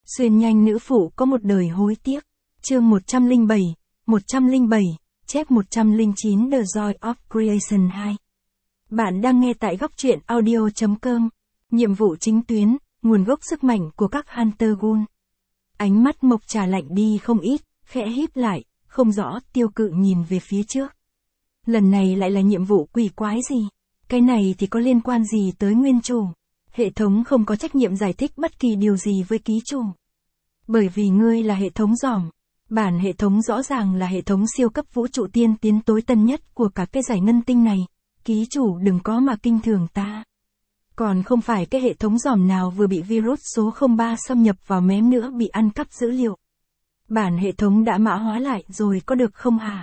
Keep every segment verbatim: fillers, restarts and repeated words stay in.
Xuyên nhanh nữ phụ có một đời hối tiếc. Chương một trăm lẻ bảy, một trăm lẻ bảy, chép một trăm lẻ chín The Joy of Creation hai. Bạn đang nghe tại góc truyện audio chấm com. Nhiệm vụ chính tuyến, nguồn gốc sức mạnh của các Hunter Gun. Ánh mắt Mộc Trà lạnh đi không ít, khẽ híp lại, không rõ tiêu cự nhìn về phía trước. Lần này lại là nhiệm vụ quỷ quái gì? Cái này thì có liên quan gì tới nguyên chủ? Hệ thống không có trách nhiệm giải thích bất kỳ điều gì với ký chủ. Bởi vì ngươi là hệ thống giỏm. Bản hệ thống rõ ràng là hệ thống siêu cấp vũ trụ tiên tiến tối tân nhất của cả cái giải ngân tinh này. Ký chủ đừng có mà kinh thường ta. Còn không phải cái hệ thống giỏm nào vừa bị virus số không ba xâm nhập vào mém nữa bị ăn cắp dữ liệu. Bản hệ thống đã mã hóa lại rồi có được không hả?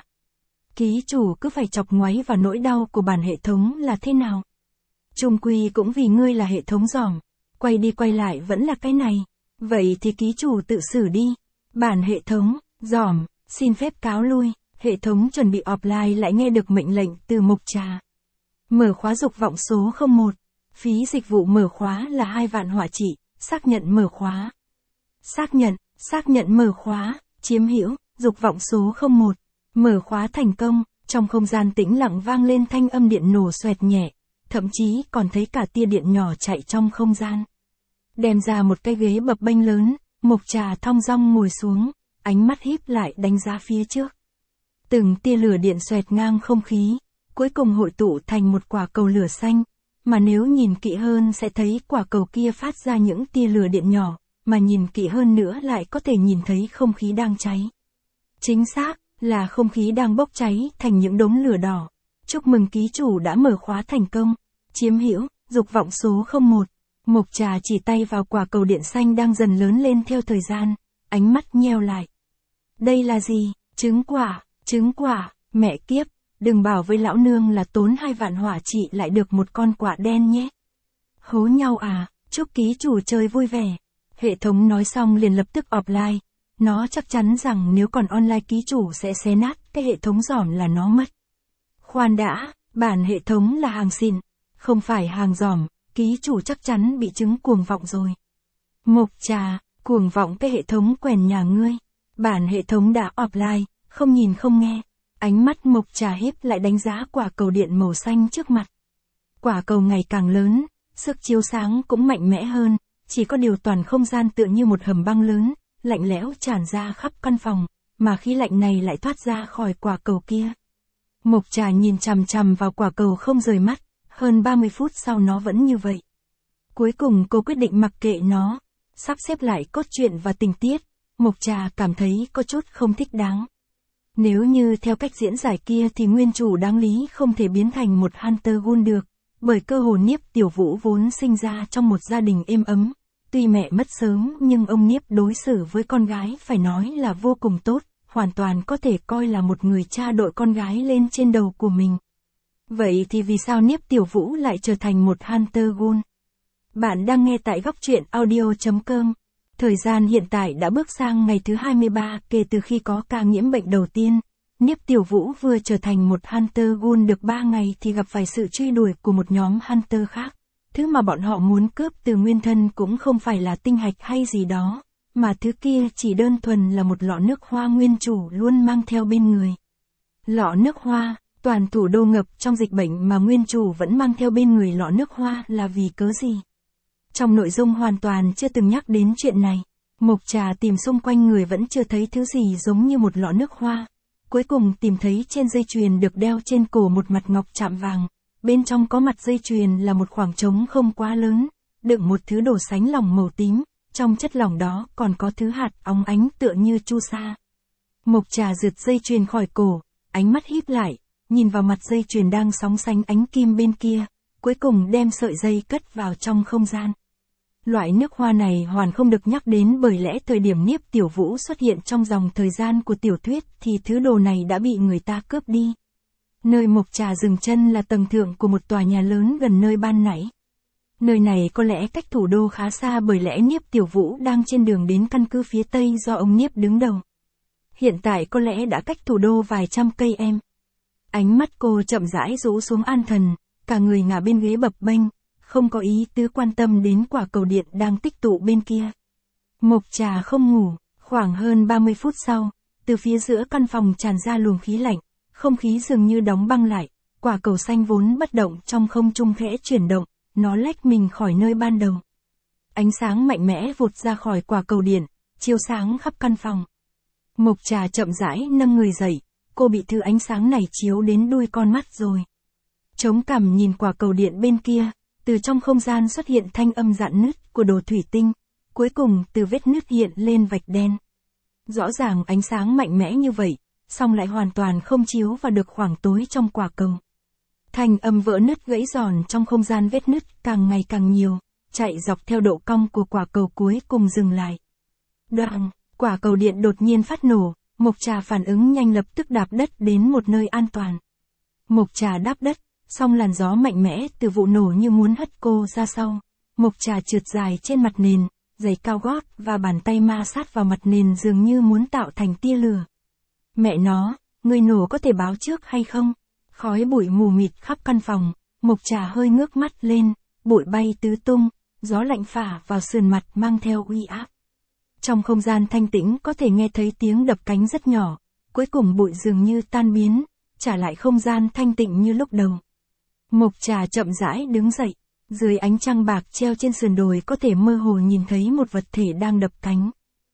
Ký chủ cứ phải chọc ngoáy vào nỗi đau của bản hệ thống là thế nào? Chung quy cũng vì ngươi là hệ thống giỏm. Quay đi quay lại vẫn là cái này. Vậy thì ký chủ tự xử đi. Bản hệ thống, giỏm, xin phép cáo lui. Hệ thống chuẩn bị offline lại nghe được mệnh lệnh từ Mộc Trà. Mở khóa dục vọng số không một. Phí dịch vụ mở khóa là hai vạn hỏa trị, xác nhận mở khóa. Xác nhận, xác nhận mở khóa, chiếm hữu, dục vọng số không một. Mở khóa thành công, trong không gian tĩnh lặng vang lên thanh âm điện nổ xoẹt nhẹ, thậm chí còn thấy cả tia điện nhỏ chạy trong không gian. Đem ra một cái ghế bập bênh lớn, Mộc Trà thong dong ngồi xuống, ánh mắt híp lại đánh giá phía trước. Từng tia lửa điện xoẹt ngang không khí, cuối cùng hội tụ thành một quả cầu lửa xanh, mà nếu nhìn kỹ hơn sẽ thấy quả cầu kia phát ra những tia lửa điện nhỏ, mà nhìn kỹ hơn nữa lại có thể nhìn thấy không khí đang cháy. Chính xác, là không khí đang bốc cháy thành những đống lửa đỏ. Chúc mừng ký chủ đã mở khóa thành công. Chiếm hữu, dục vọng số không một. Mộc Trà chỉ tay vào quả cầu điện xanh đang dần lớn lên theo thời gian, ánh mắt nheo lại. Đây là gì? Trứng quả, trứng quả, mẹ kiếp, đừng bảo với lão nương là tốn hai vạn hỏa trị lại được một con quả đen nhé. Hố nhau à, chúc ký chủ chơi vui vẻ. Hệ thống nói xong liền lập tức offline. Nó chắc chắn rằng nếu còn online ký chủ sẽ xé nát cái hệ thống giỏm là nó mất. Khoan đã, bản hệ thống là hàng xịn, không phải hàng giỏm, ký chủ chắc chắn bị chứng cuồng vọng rồi. Mộc Trà, cuồng vọng cái hệ thống quèn nhà ngươi. Bản hệ thống đã offline, không nhìn không nghe. Ánh mắt Mộc Trà híp lại đánh giá quả cầu điện màu xanh trước mặt. Quả cầu ngày càng lớn, sức chiếu sáng cũng mạnh mẽ hơn, chỉ có điều toàn không gian tựa như một hầm băng lớn, lạnh lẽo tràn ra khắp căn phòng, mà khí lạnh này lại thoát ra khỏi quả cầu kia. Mộc Trà nhìn chằm chằm vào quả cầu không rời mắt, hơn ba mươi phút sau nó vẫn như vậy. Cuối cùng cô quyết định mặc kệ nó, sắp xếp lại cốt truyện và tình tiết, Mộc Trà cảm thấy có chút không thích đáng. Nếu như theo cách diễn giải kia thì nguyên chủ đáng lý không thể biến thành một Hunter Gun được, bởi cơ hồ Niếp Tiểu Vũ vốn sinh ra trong một gia đình êm ấm. Tuy mẹ mất sớm nhưng ông Niếp đối xử với con gái phải nói là vô cùng tốt, hoàn toàn có thể coi là một người cha đội con gái lên trên đầu của mình. Vậy thì vì sao Niếp Tiểu Vũ lại trở thành một Hunter Gun? Bạn đang nghe tại góc truyện audio chấm com. Thời gian hiện tại đã bước sang ngày thứ hai mươi ba kể từ khi có ca nhiễm bệnh đầu tiên. Niếp Tiểu Vũ vừa trở thành một Hunter Gun được ba ngày thì gặp phải sự truy đuổi của một nhóm Hunter khác. Thứ mà bọn họ muốn cướp từ nguyên thân cũng không phải là tinh hạch hay gì đó, mà thứ kia chỉ đơn thuần là một lọ nước hoa nguyên chủ luôn mang theo bên người. Lọ nước hoa, toàn thủ đô ngập trong dịch bệnh mà nguyên chủ vẫn mang theo bên người lọ nước hoa là vì cớ gì? Trong nội dung hoàn toàn chưa từng nhắc đến chuyện này, Mộc Trà tìm xung quanh người vẫn chưa thấy thứ gì giống như một lọ nước hoa. Cuối cùng tìm thấy trên dây chuyền được đeo trên cổ một mặt ngọc chạm vàng. Bên trong có mặt dây chuyền là một khoảng trống không quá lớn, đựng một thứ đồ sánh lỏng màu tím, trong chất lỏng đó còn có thứ hạt óng ánh tựa như chu sa. Mộc Trà giật dây chuyền khỏi cổ, ánh mắt híp lại, nhìn vào mặt dây chuyền đang sóng sánh ánh kim bên kia, cuối cùng đem sợi dây cất vào trong không gian. Loại nước hoa này hoàn không được nhắc đến bởi lẽ thời điểm Niếp Tiểu Vũ xuất hiện trong dòng thời gian của tiểu thuyết thì thứ đồ này đã bị người ta cướp đi. Nơi Mộc Trà dừng chân là tầng thượng của một tòa nhà lớn gần nơi ban nãy. Nơi này có lẽ cách thủ đô khá xa bởi lẽ Niếp Tiểu Vũ đang trên đường đến căn cứ phía Tây do ông Niếp đứng đầu. Hiện tại có lẽ đã cách thủ đô vài trăm cây em. Ánh mắt cô chậm rãi rũ xuống an thần, cả người ngả bên ghế bập bênh, không có ý tứ quan tâm đến quả cầu điện đang tích tụ bên kia. Mộc Trà không ngủ, khoảng hơn ba mươi phút sau, từ phía giữa căn phòng tràn ra luồng khí lạnh, không khí dường như đóng băng lại, quả cầu xanh vốn bất động trong không trung khẽ chuyển động, nó lách mình khỏi nơi ban đầu. Ánh sáng mạnh mẽ vụt ra khỏi quả cầu điện, chiếu sáng khắp căn phòng. Mộc Trà chậm rãi nâng người dậy, cô bị thứ ánh sáng này chiếu đến đuôi con mắt rồi. Chống cằm nhìn quả cầu điện bên kia, từ trong không gian xuất hiện thanh âm rạn nứt của đồ thủy tinh, cuối cùng từ vết nứt hiện lên vạch đen. Rõ ràng ánh sáng mạnh mẽ như vậy, song lại hoàn toàn không chiếu vào được khoảng tối trong quả cầu. Thanh âm vỡ nứt gãy giòn trong không gian, vết nứt càng ngày càng nhiều, chạy dọc theo độ cong của quả cầu cuối cùng dừng lại. Đoạn, quả cầu điện đột nhiên phát nổ, Mộc Trà phản ứng nhanh lập tức đạp đất đến một nơi an toàn. Mộc Trà đáp đất, song làn gió mạnh mẽ từ vụ nổ như muốn hất cô ra sau. Mộc Trà trượt dài trên mặt nền, giày cao gót và bàn tay ma sát vào mặt nền dường như muốn tạo thành tia lửa. Mẹ nó, người nổ có thể báo trước hay không? Khói bụi mù mịt khắp căn phòng, Mộc Trà hơi ngước mắt lên, bụi bay tứ tung, gió lạnh phả vào sườn mặt mang theo uy áp. Trong không gian thanh tĩnh có thể nghe thấy tiếng đập cánh rất nhỏ, cuối cùng bụi dường như tan biến, trả lại không gian thanh tịnh như lúc đầu. Mộc Trà chậm rãi đứng dậy, dưới ánh trăng bạc treo trên sườn đồi có thể mơ hồ nhìn thấy một vật thể đang đập cánh.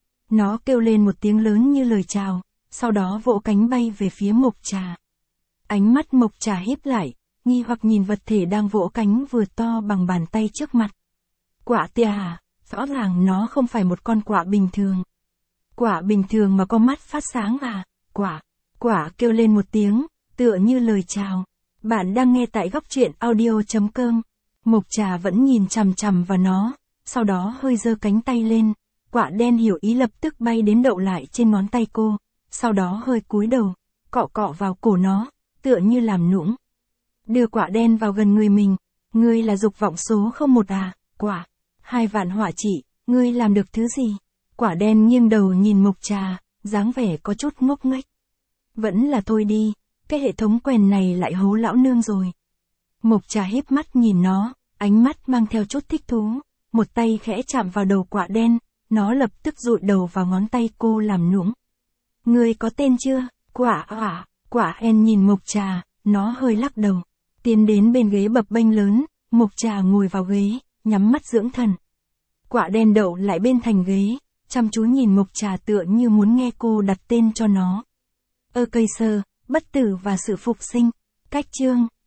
Nó kêu lên một tiếng lớn như lời chào, sau đó vỗ cánh bay về phía Mộc Trà. Ánh mắt Mộc Trà híp lại, nghi hoặc nhìn vật thể đang vỗ cánh vừa to bằng bàn tay trước mặt. Quạ tia à, rõ ràng nó không phải một con quạ bình thường. Quạ bình thường mà có mắt phát sáng à, quạ, quạ kêu lên một tiếng, tựa như lời chào. Bạn đang nghe tại góc truyện audio chấm com. Mộc Trà vẫn nhìn chằm chằm vào nó, sau đó hơi giơ cánh tay lên, quạ đen hiểu ý lập tức bay đến đậu lại trên ngón tay cô, sau đó hơi cúi đầu, cọ cọ vào cổ nó, tựa như làm nũng. Đưa quạ đen vào gần người mình, ngươi là dục vọng số không một à, quạ, hai vạn hỏa chỉ, ngươi làm được thứ gì? Quạ đen nghiêng đầu nhìn Mộc Trà, dáng vẻ có chút ngốc nghếch. Vẫn là thôi đi, cái hệ thống quèn này lại hố lão nương rồi. Mộc Trà híp mắt nhìn nó, ánh mắt mang theo chút thích thú, một tay khẽ chạm vào đầu quạ đen, nó lập tức dụi đầu vào ngón tay cô làm nũng. Ngươi có tên chưa? Quạ à, quạ en nhìn Mộc Trà, nó hơi lắc đầu, tiến đến bên ghế bập bênh lớn, Mộc Trà ngồi vào ghế, nhắm mắt dưỡng thần. Quạ đen đậu lại bên thành ghế, chăm chú nhìn Mộc Trà tựa như muốn nghe cô đặt tên cho nó. Ơ cây sơ, bất tử và sự phục sinh, cách chương